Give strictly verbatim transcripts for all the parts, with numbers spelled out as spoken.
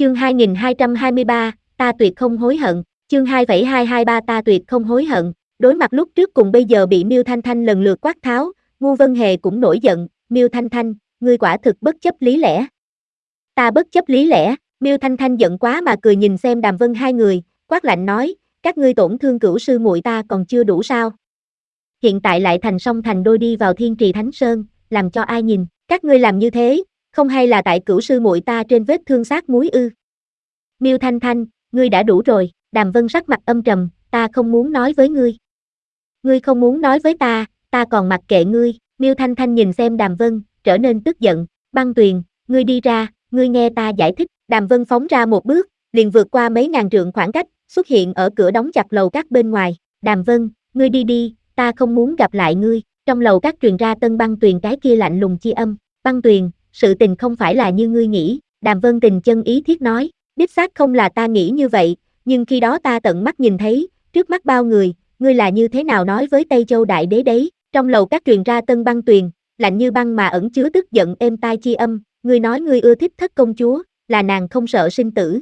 Chương hai nghìn hai trăm hai mươi ba, ta tuyệt không hối hận. Chương hai nghìn hai trăm hai mươi ba ta tuyệt không hối hận. Đối mặt lúc trước cùng bây giờ bị Miêu Thanh Thanh lần lượt quát tháo, Ngô Vân Hề cũng nổi giận, Miêu Thanh Thanh, ngươi quả thực bất chấp lý lẽ. Ta bất chấp lý lẽ, Miêu Thanh Thanh giận quá mà cười nhìn xem Đàm Vân hai người, quát lạnh nói, các ngươi tổn thương cửu sư muội ta còn chưa đủ sao? Hiện tại lại thành song thành đôi đi vào Thiên Trì Thánh Sơn, làm cho ai nhìn, các ngươi làm như thế, không hay là tại cửu sư muội ta trên vết thương xác muối ư? Miêu Thanh Thanh, ngươi đã đủ rồi, Đàm Vân sắc mặt âm trầm, ta không muốn nói với ngươi. Ngươi không muốn nói với ta, ta còn mặc kệ ngươi, Miêu Thanh Thanh nhìn xem Đàm Vân, trở nên tức giận, Băng Tuyền, ngươi đi ra, ngươi nghe ta giải thích, Đàm Vân phóng ra một bước, liền vượt qua mấy ngàn trượng khoảng cách, xuất hiện ở cửa đóng chặt lầu các bên ngoài, Đàm Vân, ngươi đi đi, ta không muốn gặp lại ngươi, trong lầu các truyền ra Tân Băng Tuyền cái kia lạnh lùng chi âm, Băng Tuyền, sự tình không phải là như ngươi nghĩ, Đàm Vân tình chân ý thiết nói, đích xác không là ta nghĩ như vậy, nhưng khi đó ta tận mắt nhìn thấy, trước mắt bao người, ngươi là như thế nào nói với Tây Châu Đại Đế đấy, trong lầu các truyền ra Tân Băng Tuyền, lạnh như băng mà ẩn chứa tức giận êm tai chi âm, ngươi nói ngươi ưa thích Thất công chúa, là nàng không sợ sinh tử.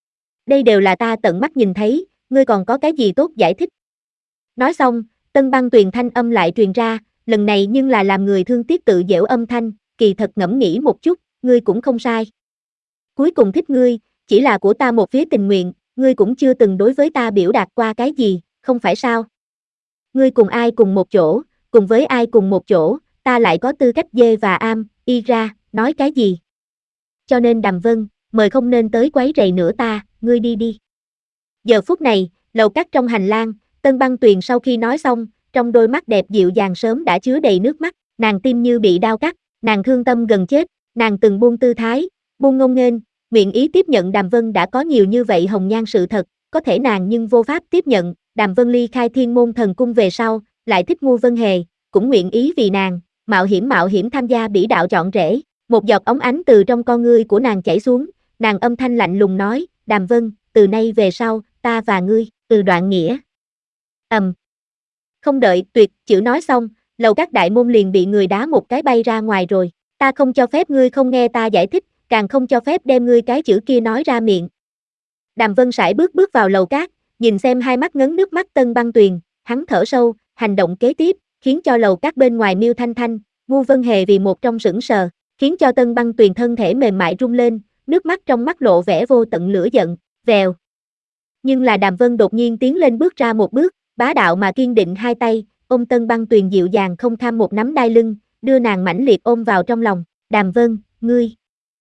Đây đều là ta tận mắt nhìn thấy, ngươi còn có cái gì tốt giải thích. Nói xong, Tân Băng Tuyền thanh âm lại truyền ra, lần này nhưng là làm người thương tiếc tự giễu âm thanh, kỳ thật ngẫm nghĩ một chút, ngươi cũng không sai. Cuối cùng thích ngươi, chỉ là của ta một phía tình nguyện, ngươi cũng chưa từng đối với ta biểu đạt qua cái gì, không phải sao? Ngươi cùng ai cùng một chỗ, cùng với ai cùng một chỗ, ta lại có tư cách dê và am, y ra, nói cái gì? Cho nên Đàm Vân, mời không nên tới quấy rầy nữa ta, ngươi đi đi. Giờ phút này, lầu các trong hành lang, Tân Băng Tuyền sau khi nói xong, trong đôi mắt đẹp dịu dàng sớm đã chứa đầy nước mắt, nàng tim như bị đau cắt, nàng thương tâm gần chết, nàng từng buông tư thái, buông ngông nghênh, nguyện ý tiếp nhận Đàm Vân đã có nhiều như vậy hồng nhan sự thật, có thể nàng nhưng vô pháp tiếp nhận, Đàm Vân ly khai Thiên Môn Thần Cung về sau, lại thích Ngô Vân Hề, cũng nguyện ý vì nàng, mạo hiểm mạo hiểm tham gia bỉ đạo chọn rễ, một giọt óng ánh từ trong con ngươi của nàng chảy xuống, nàng âm thanh lạnh lùng nói, Đàm Vân, từ nay về sau, ta và ngươi, từ đoạn nghĩa. Ầm. Um. Không đợi tuyệt chữ nói xong, lầu các đại môn liền bị người đá một cái bay ra ngoài rồi, ta không cho phép ngươi không nghe ta giải thích, càng không cho phép đem ngươi cái chữ kia nói ra miệng. Đàm Vân sải bước bước vào lầu các, nhìn xem hai mắt ngấn nước mắt Tân Băng Tuyền, hắn thở sâu, hành động kế tiếp, khiến cho lầu các bên ngoài Miêu Thanh Thanh, Ngô Vân Hề vì một trong sững sờ, khiến cho Tân Băng Tuyền thân thể mềm mại rung lên, nước mắt trong mắt lộ vẻ vô tận lửa giận, vèo. Nhưng là Đàm Vân đột nhiên tiến lên bước ra một bước, bá đạo mà kiên định hai tay, ôm Tân Băng Tuyền dịu dàng không kham một nắm đai lưng, đưa nàng mãnh liệt ôm vào trong lòng, Đàm Vân, ngươi.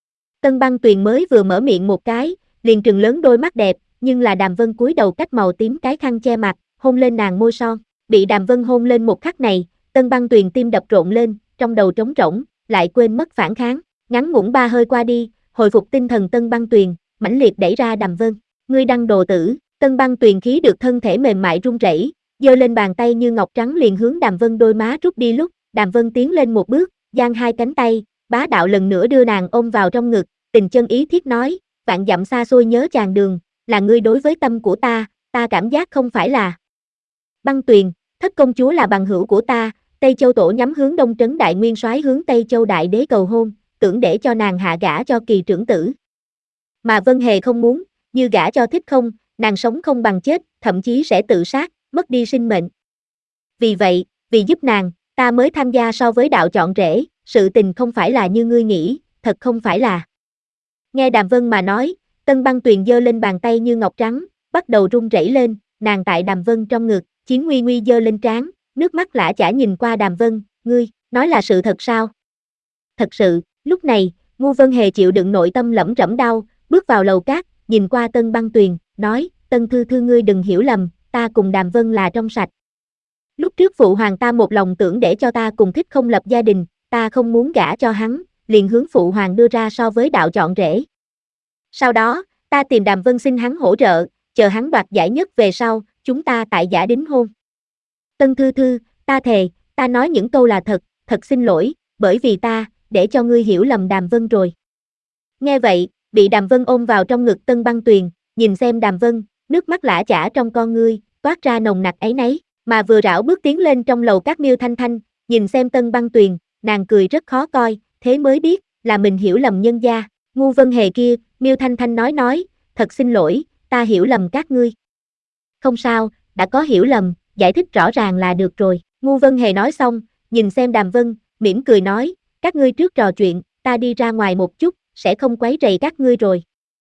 Tân Băng Tuyền mới vừa mở miệng một cái, liền trừng lớn đôi mắt đẹp, nhưng là Đàm Vân cúi đầu cách màu tím cái khăn che mặt, hôn lên nàng môi son, bị Đàm Vân hôn lên một khắc này, Tân Băng Tuyền tim đập rộn lên, trong đầu trống rỗng, lại quên mất phản kháng, ngắn ngủn ba hơi qua đi, hồi phục tinh thần Tân Băng Tuyền, mãnh liệt đẩy ra Đàm Vân, ngươi đăng đồ tử, Tân Băng Tuyền khí được thân thể mềm mại run rẩy, giơ lên bàn tay như ngọc trắng liền hướng Đàm Vân đôi má rút đi lúc, Đàm Vân tiến lên một bước, giang hai cánh tay, bá đạo lần nữa đưa nàng ôm vào trong ngực, tình chân ý thiết nói, vạn dặm xa xôi nhớ chàng đường, là ngươi đối với tâm của ta, ta cảm giác không phải là. Băng Tuyền, Thất công chúa là bằng hữu của ta, Tây Châu tổ nhắm hướng Đông Trấn Đại Nguyên soái hướng Tây Châu Đại Đế cầu hôn, tưởng để cho nàng hạ gả cho Kỳ trưởng tử. Mà Vân Hề không muốn, như gả cho thích không, nàng sống không bằng chết, thậm chí sẽ tự sát, mất đi sinh mệnh. Vì vậy, vì giúp nàng, ta mới tham gia so với đạo chọn rễ, sự tình không phải là như ngươi nghĩ, thật không phải là. Nghe Đàm Vân mà nói, Tân Băng Tuyền giơ lên bàn tay như ngọc trắng, bắt đầu run rẩy lên, nàng tại Đàm Vân trong ngực, Chiến Nguy Nguy giơ lên trán, nước mắt lã chả nhìn qua Đàm Vân, ngươi, nói là sự thật sao? Thật sự, lúc này, Ngô Vân Hề chịu đựng nội tâm lẩm rẫm đau, bước vào lầu cát, nhìn qua Tân Băng Tuyền, nói, Tân Thư Thư ngươi đừng hiểu lầm, ta cùng Đàm Vân là trong sạch. Lúc trước phụ hoàng ta một lòng tưởng để cho ta cùng thích không lập gia đình, ta không muốn gả cho hắn, liền hướng phụ hoàng đưa ra so với đạo chọn rễ. Sau đó, ta tìm Đàm Vân xin hắn hỗ trợ, chờ hắn đoạt giải nhất về sau, chúng ta tại giả đính hôn. Tân Thư Thư, ta thề, ta nói những câu là thật, thật xin lỗi, bởi vì ta, để cho ngươi hiểu lầm Đàm Vân rồi. Nghe vậy, bị Đàm Vân ôm vào trong ngực Tân Băng Tuyền, nhìn xem Đàm Vân, nước mắt lã chả trong con ngươi, toát ra nồng nặc áy náy, mà vừa rảo bước tiến lên trong lầu các Miêu Thanh Thanh, nhìn xem Tân Băng Tuyền, nàng cười rất khó coi, thế mới biết, là mình hiểu lầm nhân gia, Ngô Vân Hề kia, Miêu Thanh Thanh nói nói, thật xin lỗi, ta hiểu lầm các ngươi. Không sao, đã có hiểu lầm, giải thích rõ ràng là được rồi. Ngu Vân Hề nói xong, nhìn xem Đàm Vân, mỉm cười nói, các ngươi trước trò chuyện, ta đi ra ngoài một chút, sẽ không quấy rầy các ngươi rồi.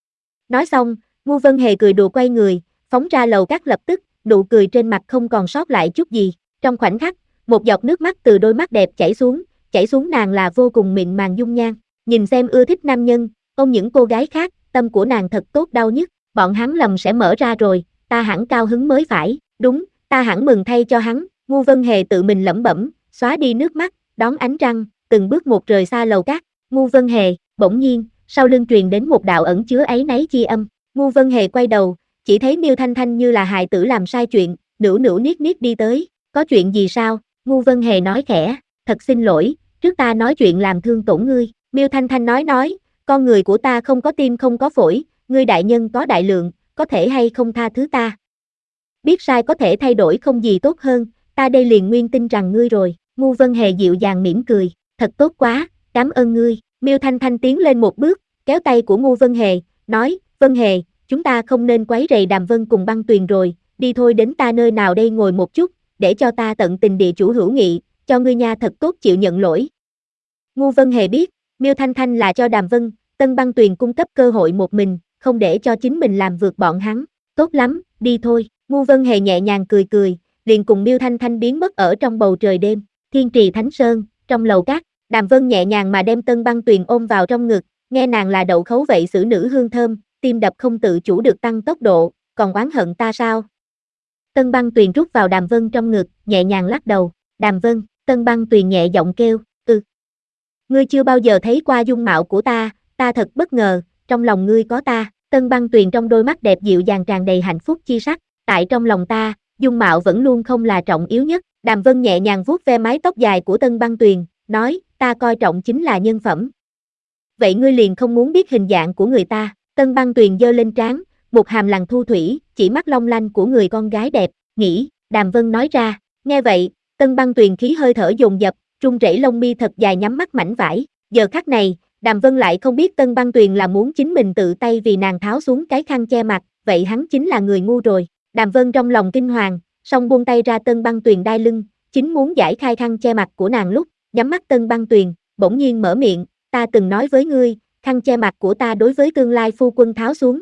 Nói xong, Ngu Vân Hề cười đùa quay người, phóng ra lầu các lập tức, nụ cười trên mặt không còn sót lại chút gì. Trong khoảnh khắc, một giọt nước mắt từ đôi mắt đẹp chảy xuống, chảy xuống nàng là vô cùng mịn màng dung nhan. Nhìn xem ưa thích nam nhân, ôm những cô gái khác, tâm của nàng thật tốt đau nhức, bọn hắn lầm sẽ mở ra rồi, ta hẳn cao hứng mới phải, đúng, ta hẳn mừng thay cho hắn. Ngu Vân Hề tự mình lẩm bẩm, xóa đi nước mắt, đón ánh trăng, từng bước một rời xa lầu các. Ngu Vân Hề, bỗng nhiên, sau lưng truyền đến một đạo ẩn chứa áy náy chi âm. Ngu Vân Hề quay đầu, chỉ thấy Miêu Thanh Thanh như là hài tử làm sai chuyện, nửu nửu niết niết đi tới, có chuyện gì sao? Ngu Vân Hề nói khẽ, thật xin lỗi, trước ta nói chuyện làm thương tổn ngươi. Miêu Thanh Thanh nói nói, con người của ta không có tim không có phổi, ngươi đại nhân có đại lượng, có thể hay không tha thứ ta? Biết sai có thể thay đổi không gì tốt hơn, ta đây liền nguyên tin rằng ngươi rồi. Ngu Vân Hề dịu dàng mỉm cười, thật tốt quá, cảm ơn ngươi. Miêu Thanh Thanh tiến lên một bước, kéo tay của Ngu Vân Hề, nói, Vân Hề, chúng ta không nên quấy rầy Đàm Vân cùng Băng Tuyền rồi, đi thôi đến ta nơi nào đây ngồi một chút, để cho ta tận tình địa chủ hữu nghị, cho ngươi nha thật tốt chịu nhận lỗi. Ngu Vân Hề biết, Miêu Thanh Thanh là cho Đàm Vân, Tân Băng Tuyền cung cấp cơ hội một mình, không để cho chính mình làm vượt bọn hắn, tốt lắm, đi thôi. Ngu Vân Hề nhẹ nhàng cười cười, liền cùng Miêu Thanh Thanh biến mất ở trong bầu trời đêm. Thiên Trì Thánh Sơn, trong lầu các, Đàm Vân nhẹ nhàng mà đem Tân Băng Tuyền ôm vào trong ngực, nghe nàng là đậu khấu vậy xử nữ hương thơm, tim đập không tự chủ được tăng tốc độ, còn oán hận ta sao? Tân Băng Tuyền rút vào Đàm Vân trong ngực, nhẹ nhàng lắc đầu, Đàm Vân, Tân Băng Tuyền nhẹ giọng kêu, ừ. Ngươi chưa bao giờ thấy qua dung mạo của ta, ta thật bất ngờ, trong lòng ngươi có ta. Tân Băng Tuyền trong đôi mắt đẹp dịu dàng tràn đầy hạnh phúc chi sắc, tại trong lòng ta, dung mạo vẫn luôn không là trọng yếu nhất. Đàm Vân nhẹ nhàng vuốt ve mái tóc dài của Tân Băng Tuyền, nói, ta coi trọng chính là nhân phẩm. Vậy ngươi liền không muốn biết hình dạng của người ta? Tân Băng Tuyền giơ lên trán, một hàm lằn thu thủy, chỉ mắt long lanh của người con gái đẹp, nghĩ, Đàm Vân nói ra. Nghe vậy, Tân Băng Tuyền khí hơi thở dồn dập, run rẩy lông mi thật dài nhắm mắt mảnh vải. Giờ khắc này, Đàm Vân lại không biết Tân Băng Tuyền là muốn chính mình tự tay vì nàng tháo xuống cái khăn che mặt, vậy hắn chính là người ngu rồi. Đàm Vân trong lòng kinh hoàng, song buông tay ra Tân Băng Tuyền đai lưng, chính muốn giải khai khăn che mặt của nàng lúc, nhắm mắt Tân Băng Tuyền, bỗng nhiên mở miệng, ta từng nói với ngươi, khăn che mặt của ta đối với tương lai phu quân tháo xuống.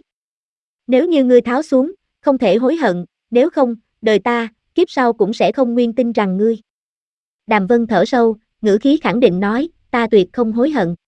Nếu như ngươi tháo xuống, không thể hối hận, nếu không, đời ta, kiếp sau cũng sẽ không nguyên tin rằng ngươi. Đàm Vân thở sâu, ngữ khí khẳng định nói, ta tuyệt không hối hận.